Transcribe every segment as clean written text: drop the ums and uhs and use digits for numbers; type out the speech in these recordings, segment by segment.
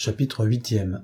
Chapitre 8e.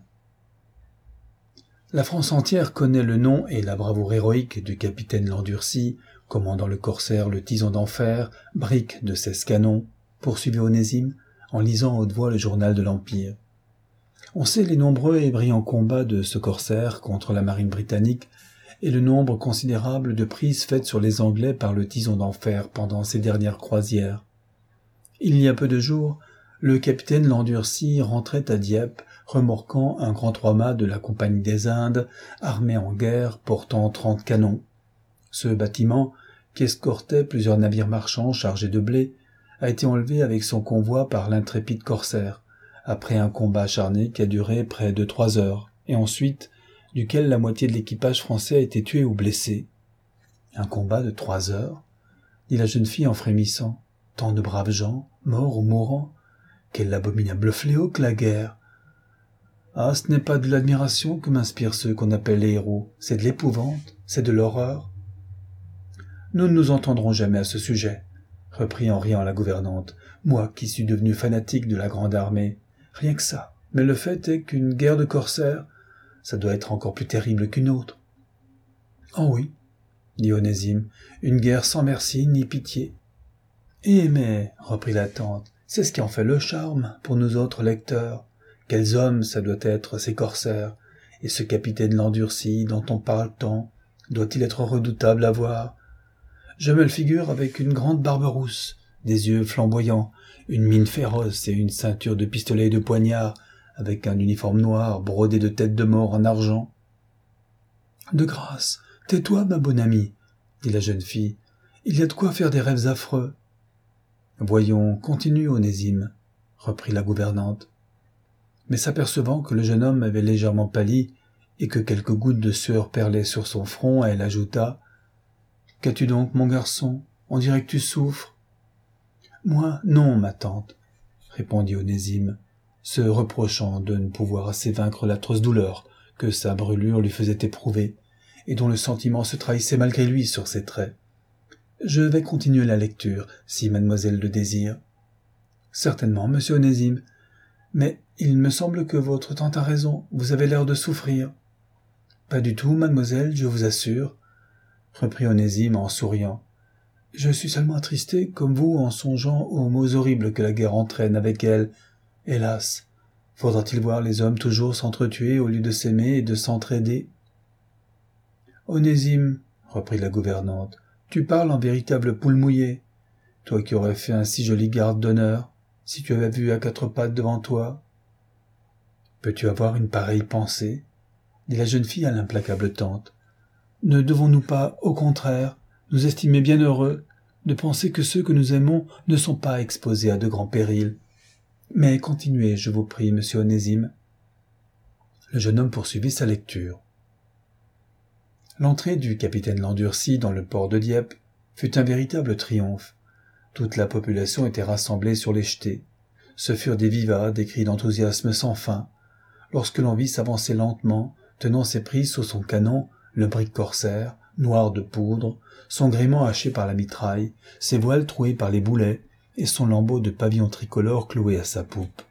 La France entière connaît le nom et la bravoure héroïque du capitaine Landurcy, commandant le corsaire le Tison d'Enfer, brick de 16 canons, poursuivit Onésime, en lisant à haute voix le journal de l'Empire. On sait les nombreux et brillants combats de ce corsaire contre la marine britannique et le nombre considérable de prises faites sur les Anglais par le Tison d'Enfer pendant ses dernières croisières. Il y a peu de jours, le capitaine Landurcy rentrait à Dieppe, remorquant un grand trois-mâts de la Compagnie des Indes, armé en guerre, portant 30 canons. Ce bâtiment, qui escortait plusieurs navires marchands chargés de blé, a été enlevé avec son convoi par l'intrépide corsaire, après un combat acharné qui a duré près de 3 heures, et ensuite, duquel la moitié de l'équipage français a été tué ou blessé. Un combat de 3 heures, dit la jeune fille en frémissant. Tant de braves gens, morts ou mourants. Quel abominable fléau que la guerre! Ah, ce n'est pas de l'admiration que m'inspirent ceux qu'on appelle les héros, c'est de l'épouvante, c'est de l'horreur. Nous ne nous entendrons jamais à ce sujet, reprit en riant la gouvernante, moi qui suis devenue fanatique de la grande armée. Rien que ça. Mais le fait est qu'une guerre de corsaires, ça doit être encore plus terrible qu'une autre. Oh oui, dit Onésime, une guerre sans merci ni pitié. Eh mais, reprit la tante, c'est ce qui en fait le charme pour nous autres lecteurs. Quels hommes ça doit être, ces corsaires, et ce capitaine Landurcy dont on parle tant, doit-il être redoutable à voir? Je me le figure avec une grande barbe rousse, des yeux flamboyants, une mine féroce et une ceinture de pistolets et de poignards, avec un uniforme noir brodé de têtes de mort en argent. De grâce, tais-toi, ma bonne amie, dit la jeune fille, il y a de quoi faire des rêves affreux. Voyons, continue, Onésime, reprit la gouvernante. Mais s'apercevant que le jeune homme avait légèrement pâli et que quelques gouttes de sueur perlaient sur son front, elle ajouta « Qu'as-tu donc, mon garçon? On dirait que tu souffres. »« Moi, non, ma tante, » répondit Onésime, se reprochant de ne pouvoir assez vaincre l'atroce douleur que sa brûlure lui faisait éprouver, et dont le sentiment se trahissait malgré lui sur ses traits. « Je vais continuer la lecture, si mademoiselle le désire. »« Certainement, monsieur Onésime. Mais il me semble que votre tante a raison, vous avez l'air de souffrir. »« Pas du tout, mademoiselle, je vous assure, » reprit Onésime en souriant. « Je suis seulement attristé, comme vous, en songeant aux maux horribles que la guerre entraîne avec elle. Hélas, faudra-t-il voir les hommes toujours s'entretuer au lieu de s'aimer et de s'entraider ?»« Onésime, » reprit la gouvernante, « tu parles en véritable poule mouillée. Toi qui aurais fait un si joli garde d'honneur, si tu avais vu à 4 pattes devant toi. »« Peux-tu avoir une pareille pensée ?» dit la jeune fille à l'implacable tante. « Ne devons-nous pas, au contraire, nous estimer bien heureux de penser que ceux que nous aimons ne sont pas exposés à de grands périls? Mais continuez, je vous prie, monsieur Onésime. » Le jeune homme poursuivit sa lecture. L'entrée du capitaine Landurcy dans le port de Dieppe fut un véritable triomphe. Toute la population était rassemblée sur les jetées. Ce furent des vivats, des cris d'enthousiasme sans fin. Lorsque l'on vit s'avancer lentement, tenant ses prises sous son canon, le brick corsaire, noir de poudre, son gréement haché par la mitraille, ses voiles trouées par les boulets, et son lambeau de pavillon tricolore cloué à sa poupe.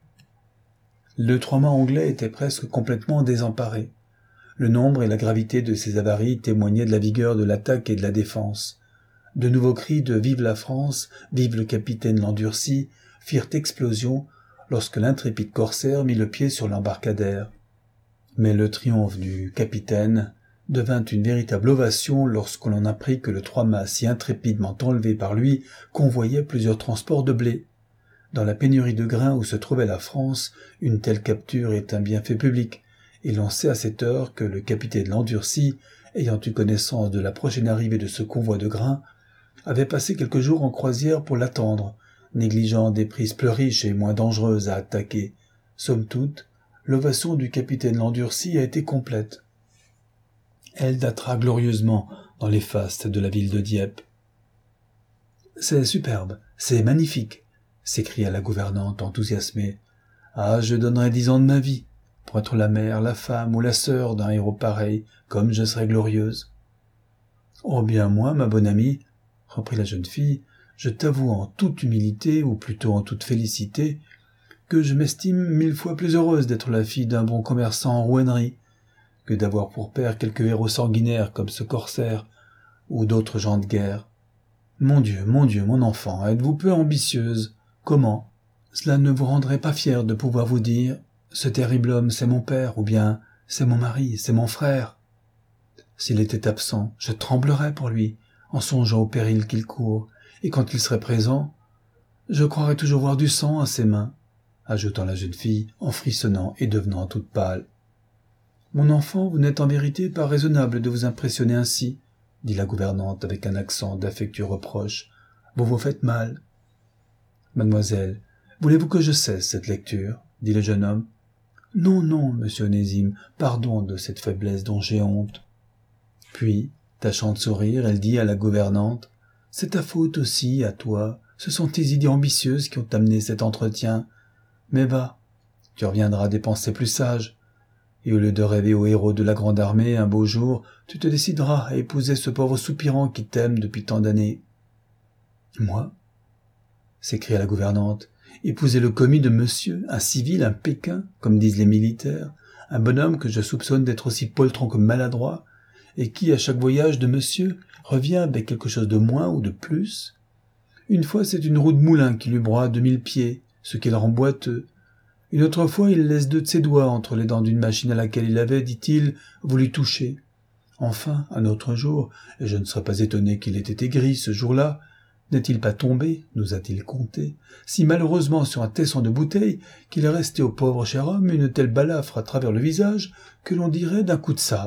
Le trois-mâts anglais était presque complètement désemparé. Le nombre et la gravité de ces avaries témoignaient de la vigueur de l'attaque et de la défense. De nouveaux cris de « Vive la France »,« Vive le capitaine Landurcy » firent explosion lorsque l'intrépide corsaire mit le pied sur l'embarcadère. Mais le triomphe du capitaine devint une véritable ovation lorsque l'on apprit que le trois-mâts si intrépidement enlevé par lui convoyait plusieurs transports de blé. Dans la pénurie de grains où se trouvait la France, une telle capture est un bienfait public, et l'on sait à cette heure que le capitaine Landurcy, ayant eu connaissance de la prochaine arrivée de ce convoi de grains, avait passé quelques jours en croisière pour l'attendre, négligeant des prises plus riches et moins dangereuses à attaquer. Somme toute, l'ovation du capitaine Landurcy a été complète. Elle datera glorieusement dans les fastes de la ville de Dieppe. « C'est superbe, c'est magnifique !» s'écria la gouvernante enthousiasmée. « Ah, je donnerais 10 ans de ma vie pour être la mère, la femme ou la sœur d'un héros pareil, comme je serais glorieuse. »« Oh bien moi, ma bonne amie, » reprit la jeune fille, « je t'avoue en toute humilité, ou plutôt en toute félicité, que je m'estime 1000 fois plus heureuse d'être la fille d'un bon commerçant en rouennerie, que d'avoir pour père quelques héros sanguinaires comme ce corsaire, ou d'autres gens de guerre. Mon Dieu, mon enfant, êtes-vous peu ambitieuse? Comment? Cela ne vous rendrait pas fière de pouvoir vous dire « Ce terrible homme, c'est mon père » ou bien « C'est mon mari, c'est mon frère ». S'il était absent, je tremblerais pour lui, en songeant au péril qu'il court, et quand il serait présent, je croirais toujours voir du sang à ses mains, ajoutant la jeune fille en frissonnant et devenant toute pâle. « Mon enfant, vous n'êtes en vérité pas raisonnable de vous impressionner ainsi, » dit la gouvernante avec un accent d'affectueux reproche. « Vous vous faites mal. »« Mademoiselle, voulez-vous que je cesse cette lecture ?» dit le jeune homme. « Non, non, monsieur Onésime, pardon de cette faiblesse dont j'ai honte. » Puis, tâchant de sourire, elle dit à la gouvernante, « C'est ta faute aussi, à toi. Ce sont tes idées ambitieuses qui ont amené cet entretien. Mais va, tu reviendras à des pensées plus sages. Et au lieu de rêver au héros de la grande armée, un beau jour, tu te décideras à épouser ce pauvre soupirant qui t'aime depuis tant d'années. »« Moi » s'écria la gouvernante. « Épouser le commis de monsieur, un civil, un Pékin, comme disent les militaires, un bonhomme que je soupçonne d'être aussi poltron que maladroit, et qui, à chaque voyage de monsieur, revient avec quelque chose de moins ou de plus. Une fois, c'est une roue de moulin qui lui broie 2000 pieds, ce qui le rend boiteux. Une autre fois, il laisse 2 de ses doigts entre les dents d'une machine à laquelle il avait, dit-il, voulu toucher. Enfin, un autre jour, et je ne serais pas étonné qu'il ait été gris ce jour-là, n'est-il pas tombé, nous a-t-il conté, si malheureusement sur un tesson de bouteille qu'il est resté au pauvre cher homme une telle balafre à travers le visage que l'on dirait d'un coup de sabre. »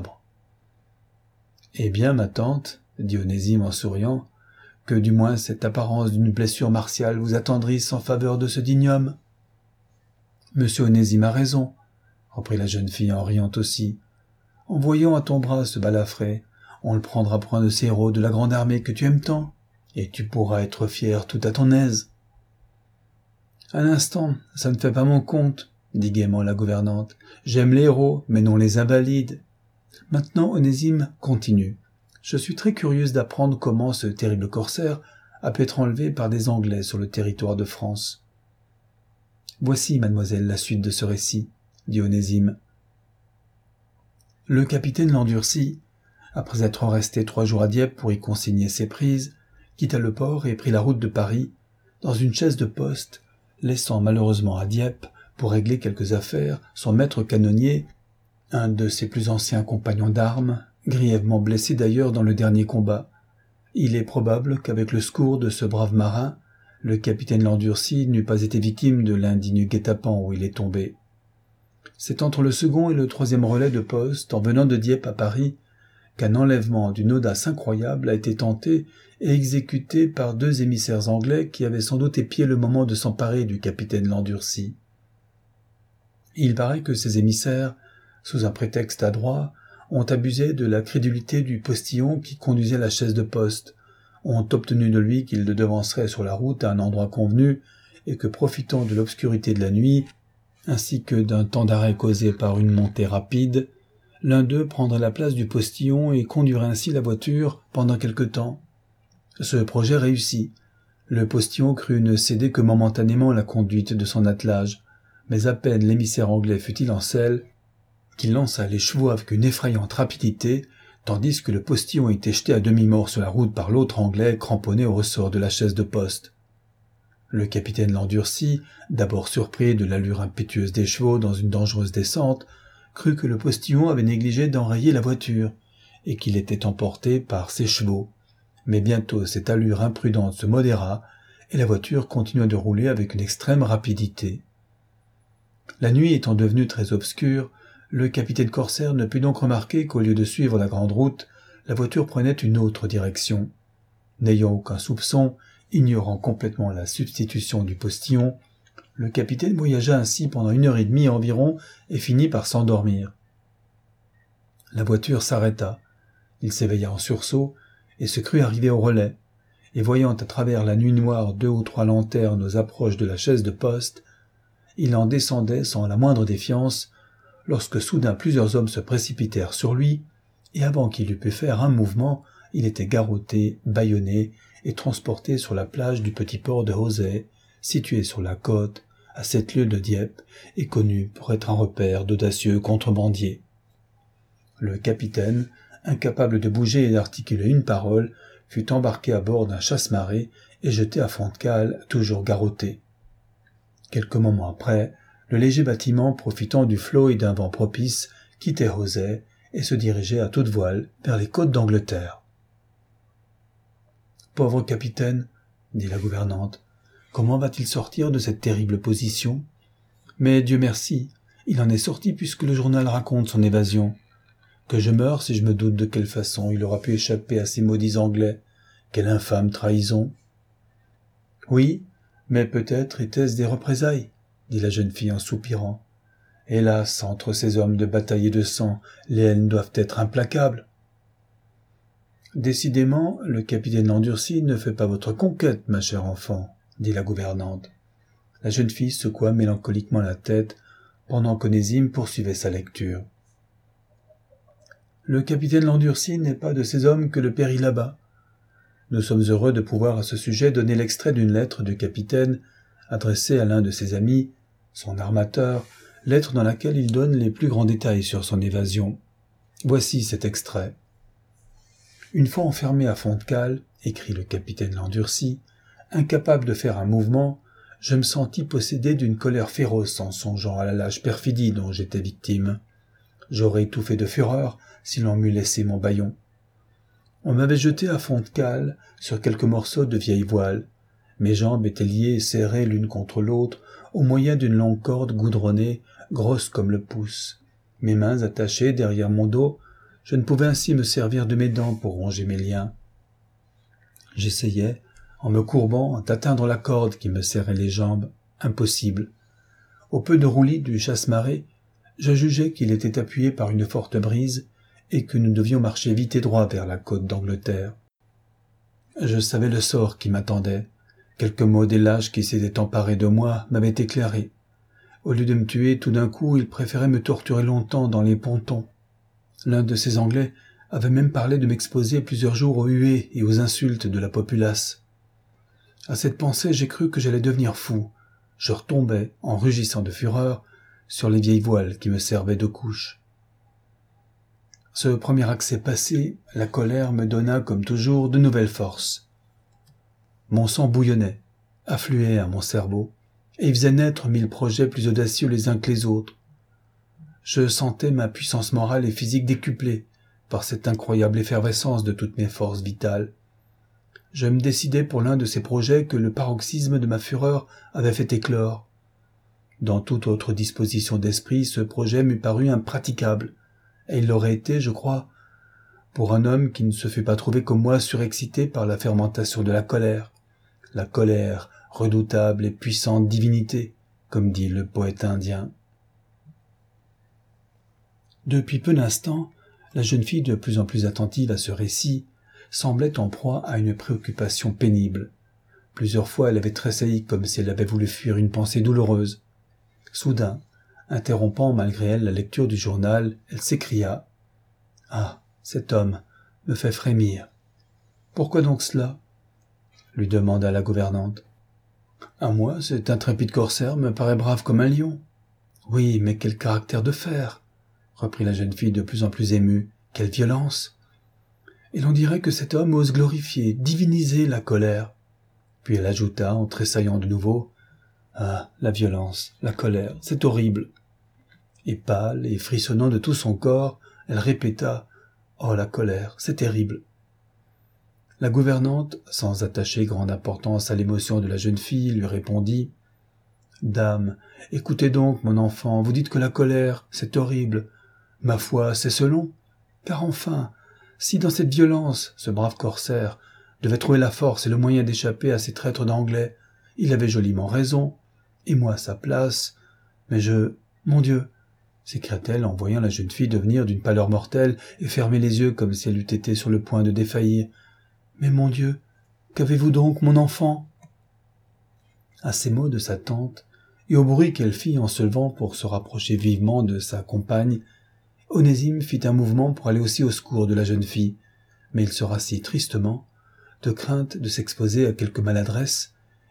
« Eh bien, ma tante, » dit Onésime en souriant, « que du moins cette apparence d'une blessure martiale vous attendrisse en faveur de ce digne homme. »« Monsieur Onésime a raison, » reprit la jeune fille en riant aussi. « En voyant à ton bras ce balafré, on le prendra pour un de ces héros de la grande armée que tu aimes tant, et tu pourras être fière tout à ton aise. »« Un instant, ça ne fait pas mon compte, » dit gaiement la gouvernante. « J'aime les héros, mais non les invalides. » Maintenant, Onésime, continue. Je suis très curieuse d'apprendre comment ce terrible corsaire a pu être enlevé par des Anglais sur le territoire de France. Voici, mademoiselle, la suite de ce récit, dit Onésime. Le capitaine Landurcy, après être resté 3 jours à Dieppe pour y consigner ses prises, quitta le port et prit la route de Paris, dans une chaise de poste, laissant malheureusement à Dieppe, pour régler quelques affaires, son maître canonnier, un de ses plus anciens compagnons d'armes, grièvement blessé d'ailleurs dans le dernier combat. Il est probable qu'avec le secours de ce brave marin, le capitaine Landurcy n'eût pas été victime de l'indigne guet-apens où il est tombé. C'est entre le second et le 3e relais de poste, en venant de Dieppe à Paris, qu'un enlèvement d'une audace incroyable a été tenté et exécuté par 2 émissaires anglais qui avaient sans doute épié le moment de s'emparer du capitaine Landurcy. Il paraît que ces émissaires, sous un prétexte adroit, ont abusé de la crédulité du postillon qui conduisait la chaise de poste, ont obtenu de lui qu'il le devancerait sur la route à un endroit convenu, et que, profitant de l'obscurité de la nuit, ainsi que d'un temps d'arrêt causé par une montée rapide, l'un d'eux prendrait la place du postillon et conduirait ainsi la voiture pendant quelque temps. Ce projet réussit. Le postillon crut ne céder que momentanément la conduite de son attelage, mais à peine l'émissaire anglais fut-il en selle, qu'il lança les chevaux avec une effrayante rapidité, tandis que le postillon était jeté à demi-mort sur la route par l'autre anglais cramponné au ressort de la chaise de poste. Le capitaine Landurcy, d'abord surpris de l'allure impétueuse des chevaux dans une dangereuse descente, crut que le postillon avait négligé d'enrayer la voiture, et qu'il était emporté par ses chevaux. Mais bientôt cette allure imprudente se modéra, et la voiture continua de rouler avec une extrême rapidité. La nuit étant devenue très obscure, le capitaine corsaire ne put donc remarquer qu'au lieu de suivre la grande route, la voiture prenait une autre direction. N'ayant aucun soupçon, ignorant complètement la substitution du postillon, le capitaine voyagea ainsi pendant 1h30 environ et finit par s'endormir. La voiture s'arrêta. Il s'éveilla en sursaut et se crut arrivé au relais, et voyant à travers la nuit noire 2 ou 3 lanternes aux approches de la chaise de poste, il en descendait sans la moindre défiance, lorsque soudain plusieurs hommes se précipitèrent sur lui, et avant qu'il eût pu faire un mouvement, il était garrotté, bâillonné et transporté sur la plage du petit port de Houzay, situé sur la côte, à 7 lieues de Dieppe, est connu pour être un repère d'audacieux contrebandiers. Le capitaine, incapable de bouger et d'articuler une parole, fut embarqué à bord d'un chasse-marée et jeté à fond de cale, toujours garrotté. Quelques moments après, le léger bâtiment, profitant du flot et d'un vent propice, quittait Rosay et se dirigeait à toute voile vers les côtes d'Angleterre. « Pauvre capitaine, dit la gouvernante, comment va-t-il sortir de cette terrible position ? Mais Dieu merci, il en est sorti puisque le journal raconte son évasion. Que je meure si je me doute de quelle façon il aura pu échapper à ces maudits Anglais. Quelle infâme trahison !»« Oui, mais peut-être était-ce des représailles, dit la jeune fille en soupirant. Hélas, entre ces hommes de bataille et de sang, les haines doivent être implacables. Décidément, le capitaine Landurcy ne fait pas votre conquête, ma chère enfant, dit la gouvernante. La jeune fille secoua mélancoliquement la tête, pendant qu'Onésime poursuivait sa lecture. Le capitaine Landurcy n'est pas de ces hommes que le périt là-bas. Nous sommes heureux de pouvoir à ce sujet donner l'extrait d'une lettre du capitaine adressée à l'un de ses amis, son armateur, lettre dans laquelle il donne les plus grands détails sur son évasion. Voici cet extrait. « Une fois enfermé à fond de cale, écrit le capitaine Landurcy, incapable de faire un mouvement, je me sentis possédé d'une colère féroce en songeant à la lâche perfidie dont j'étais victime. J'aurais étouffé de fureur si l'on m'eût laissé mon bâillon. On m'avait jeté à fond de cale sur quelques morceaux de vieille voile. Mes jambes étaient liées et serrées l'une contre l'autre au moyen d'une longue corde goudronnée, grosse comme le pouce. Mes mains attachées derrière mon dos, je ne pouvais ainsi me servir de mes dents pour ronger mes liens. J'essayais, en me courbant, d'atteindre la corde qui me serrait les jambes. Impossible. Au peu de roulis du chasse-marée, je jugeais qu'il était appuyé par une forte brise et que nous devions marcher vite et droit vers la côte d'Angleterre. Je savais le sort qui m'attendait. Quelques mots des lâches qui s'étaient emparés de moi m'avaient éclairé. Au lieu de me tuer, tout d'un coup, ils préféraient me torturer longtemps dans les pontons. L'un de ces Anglais avait même parlé de m'exposer plusieurs jours aux huées et aux insultes de la populace. À cette pensée, j'ai cru que j'allais devenir fou. Je retombais, en rugissant de fureur, sur les vieilles voiles qui me servaient de couche. Ce premier accès passé, la colère me donna, comme toujours, de nouvelles forces. Mon sang bouillonnait, affluait à mon cerveau, et y faisait naître 1000 projets plus audacieux les uns que les autres. Je sentais ma puissance morale et physique décuplée par cette incroyable effervescence de toutes mes forces vitales. Je me décidai pour l'un de ces projets que le paroxysme de ma fureur avait fait éclore. Dans toute autre disposition d'esprit, ce projet m'eût paru impraticable, et il l'aurait été, je crois, pour un homme qui ne se fût pas trouvé comme moi surexcité par la fermentation de la colère, redoutable et puissante divinité, comme dit le poète indien. Depuis peu d'instants, la jeune fille, de plus en plus attentive à ce récit, semblait en proie à une préoccupation pénible. Plusieurs fois, elle avait tressailli comme si elle avait voulu fuir une pensée douloureuse. Soudain, interrompant malgré elle la lecture du journal, elle s'écria « Ah, cet homme me fait frémir. Pourquoi donc cela ?» lui demanda la gouvernante. « À moi, cet intrépide corsaire me paraît brave comme un lion. »« Oui, mais quel caractère de fer !» reprit la jeune fille de plus en plus émue. « Quelle violence ! Et l'on dirait que cet homme ose glorifier, diviniser la colère. » Puis elle ajouta, en tressaillant de nouveau, « Ah, la violence, la colère, c'est horrible !» Et pâle et frissonnant de tout son corps, elle répéta, « Oh, la colère, c'est terrible !» La gouvernante, sans attacher grande importance à l'émotion de la jeune fille, lui répondit, « Dame, écoutez donc, mon enfant, vous dites que la colère, c'est horrible. Ma foi, c'est selon. Car enfin, si dans cette violence, ce brave corsaire devait trouver la force et le moyen d'échapper à ces traîtres d'Anglais, il avait joliment raison, et moi à sa place. Mais mon Dieu, s'écria-t-elle en voyant la jeune fille devenir d'une pâleur mortelle et fermer les yeux comme si elle eût été sur le point de défaillir. Mais mon Dieu, qu'avez-vous donc, mon enfant ? À ces mots de sa tante, et au bruit qu'elle fit en se levant pour se rapprocher vivement de sa compagne, Onésime fit un mouvement pour aller aussi au secours de la jeune fille, mais il se rassit tristement, de crainte de s'exposer à quelque maladresse,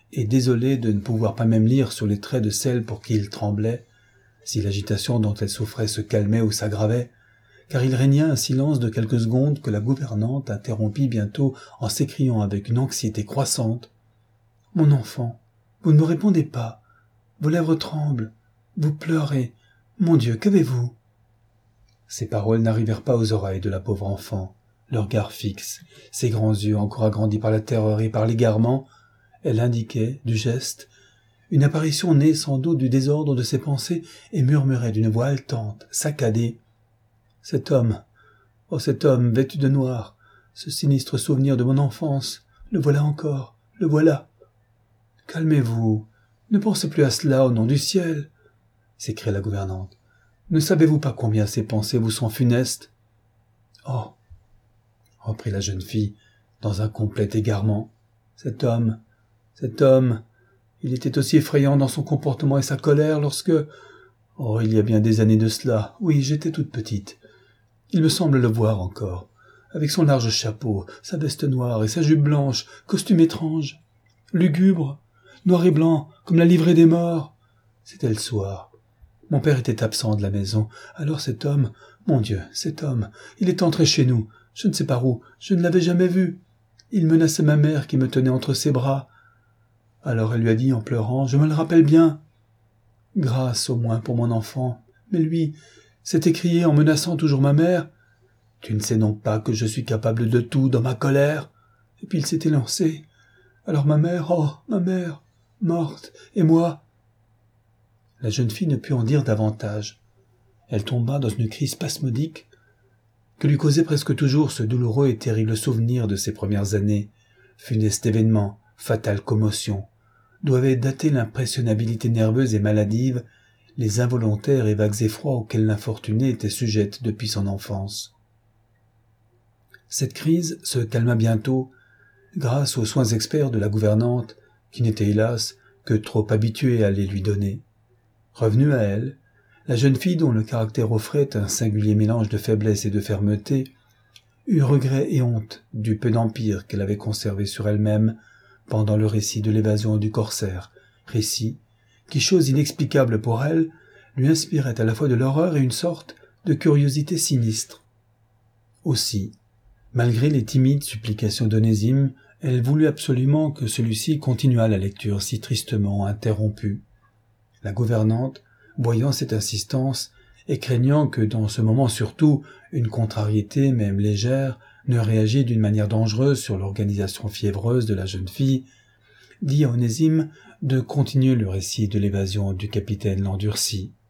et désolée de ne pouvoir pas même lire sur les traits de celle pour qui il tremblait, si l'agitation dont elle souffrait se calmait ou s'aggravait, car il régna un silence de quelques secondes que la gouvernante interrompit bientôt en s'écriant avec une anxiété croissante. « Mon enfant, vous ne me répondez pas. Vos lèvres tremblent. Vous pleurez. Mon Dieu, qu'avez-vous » Ces paroles n'arrivèrent pas aux oreilles de la pauvre enfant. Le regard fixe, ses grands yeux encore agrandis par la terreur et par l'égarement, elle indiquait, du geste, une apparition née sans doute du désordre de ses pensées et murmurait d'une voix haletante, saccadée. « Cet homme, oh cet homme vêtu de noir, ce sinistre souvenir de mon enfance, le voilà encore, le voilà. »« Calmez-vous, ne pensez plus à cela au nom du ciel !» s'écria la gouvernante. « Ne savez-vous pas combien ces pensées vous sont funestes ?»« Oh !» reprit la jeune fille, dans un complet égarement. « Cet homme, il était aussi effrayant dans son comportement et sa colère lorsque... Oh, il y a bien des années de cela, oui, j'étais toute petite. Il me semble le voir encore, avec son large chapeau, sa veste noire et sa jupe blanche, costume étrange, lugubre, noir et blanc, comme la livrée des morts. C'était le soir. Mon père était absent de la maison, alors cet homme, mon Dieu, cet homme, il est entré chez nous, je ne sais par où, je ne l'avais jamais vu. Il menaçait ma mère qui me tenait entre ses bras. Alors elle lui a dit en pleurant, je me le rappelle bien. Grâce au moins pour mon enfant, mais lui s'est écrié en menaçant toujours ma mère. Tu ne sais donc pas que je suis capable de tout dans ma colère. Et puis il s'est élancé. Alors ma mère, oh, ma mère, morte, et moi. La jeune fille ne put en dire davantage. Elle tomba dans une crise spasmodique que lui causait presque toujours ce douloureux et terrible souvenir de ses premières années, funeste événement, fatale commotion, d'où avait daté l'impressionnabilité nerveuse et maladive, les involontaires et vagues effrois auxquels l'infortunée était sujette depuis son enfance. Cette crise se calma bientôt, grâce aux soins experts de la gouvernante, qui n'était hélas que trop habituée à les lui donner. Revenue à elle, la jeune fille dont le caractère offrait un singulier mélange de faiblesse et de fermeté, eut regret et honte du peu d'empire qu'elle avait conservé sur elle-même pendant le récit de l'évasion du corsaire, récit qui, chose inexplicable pour elle, lui inspirait à la fois de l'horreur et une sorte de curiosité sinistre. Aussi, malgré les timides supplications d'Onésime, elle voulut absolument que celui-ci continuât la lecture si tristement interrompue. La gouvernante, voyant cette insistance, et craignant que dans ce moment surtout une contrariété, même légère, ne réagît d'une manière dangereuse sur l'organisation fiévreuse de la jeune fille, dit à Onésime de continuer le récit de l'évasion du capitaine Landurci.